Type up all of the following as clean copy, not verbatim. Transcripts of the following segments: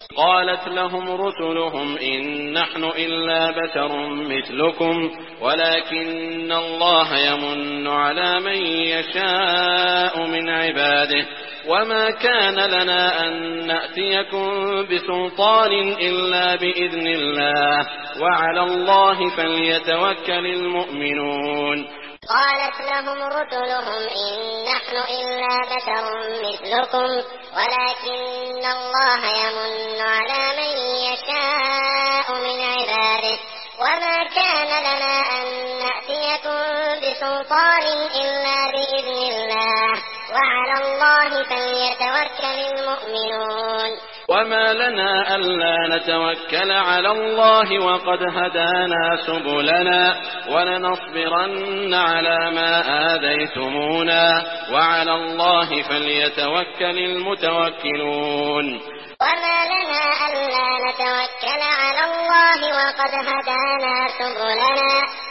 قالت لهم رسلهم إن نحن إلا بشر مثلكم ولكن الله يمن على من يشاء من عباده وما كان لنا أن نأتيكم بسلطان إلا بإذن الله وعلى الله فليتوكل المؤمنون. قالت لهم رسلهم إن نحن إلا بشر مثلكم ولكن الله يمن على من يشاء من عباده وما كان لنا أن نأتيكم بسلطان إلا بإذن الله وعلى الله فليتوكل المؤمنون. وما لنا ألا نتوكل على الله وقد هدانا سبلنا ولنصبرن على ما آذيتمونا وعلى الله فليتوكل المتوكلون. وما لنا ألا نتوكل على الله وقد هدانا سبلنا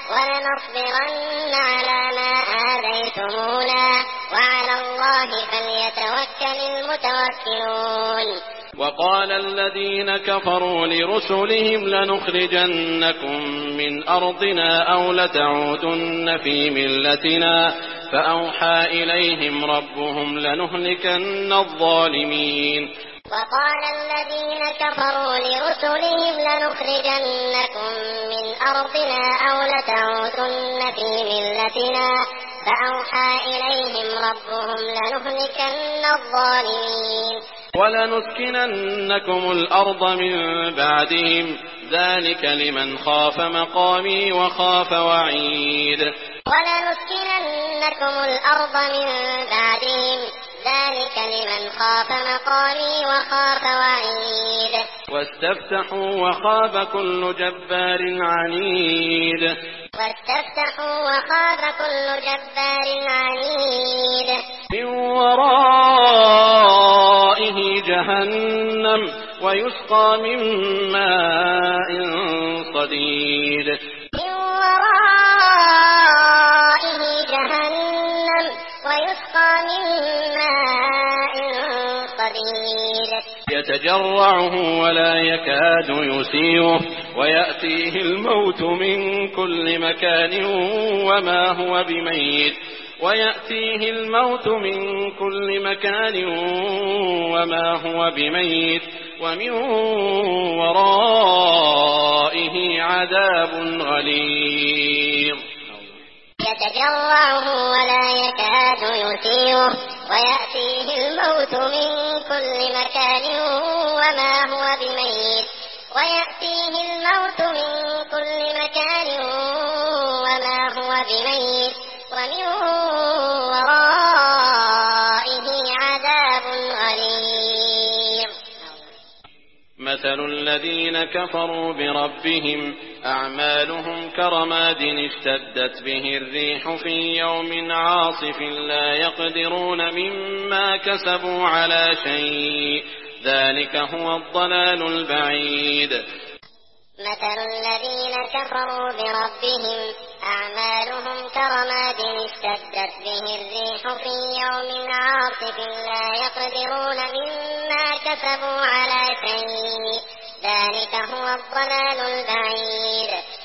ولنصبرن على ما آذيتمونا وعلى الله فليتوكل المتوكلون. وقال الذين كفروا لرسلهم لنخرجنكم من أرضنا أو لتعودن في ملتنا فأوحى إليهم ربهم لنهلكن الظالمين. وقال الذين كفروا لرسلهم لنخرجنكم من أرضنا أو لتعودن في ملتنا فأوحى إليهم ربهم لنهلكن الظالمين ولنسكننكم الأرض من بعدهم ذلك لمن خاف مقامي وخاف وعيد. ولنسكننكم الأرض من بعدهم ذلك لمن خاف مقامي وخاف وعيد. واستفتحوا وخاب كل جبار عنيد. واستفتحوا وخاب كل جبار عنيد. من ورائه جهنم ويسقى من ماء صديد. من ورائه جهنم ويسقى من ماء صديد. يتجرعه ولا يكاد يسيغه ويأتيه الموت من كل مكان وما هو بميت ومن ورائه عذاب غليظ. يتجرعه ولا يكاد يسيغه ويأتيه الموت من كل مكان وما هو بميت ومن ورائه عذاب غليظ. مثل الذين كفروا بربهم أعمالهم كرماد اشتدت به الريح في يوم عاصف لا يقدرون مما كسبوا على شيء ذلك هو الضلال البعيد. مثل الذين كفروا بربهم أعمالهم كرماد اشتدت به الريح في يوم عاصف لا يقدرون مما كسبوا على شيء ذلك هو الضلال البعيد.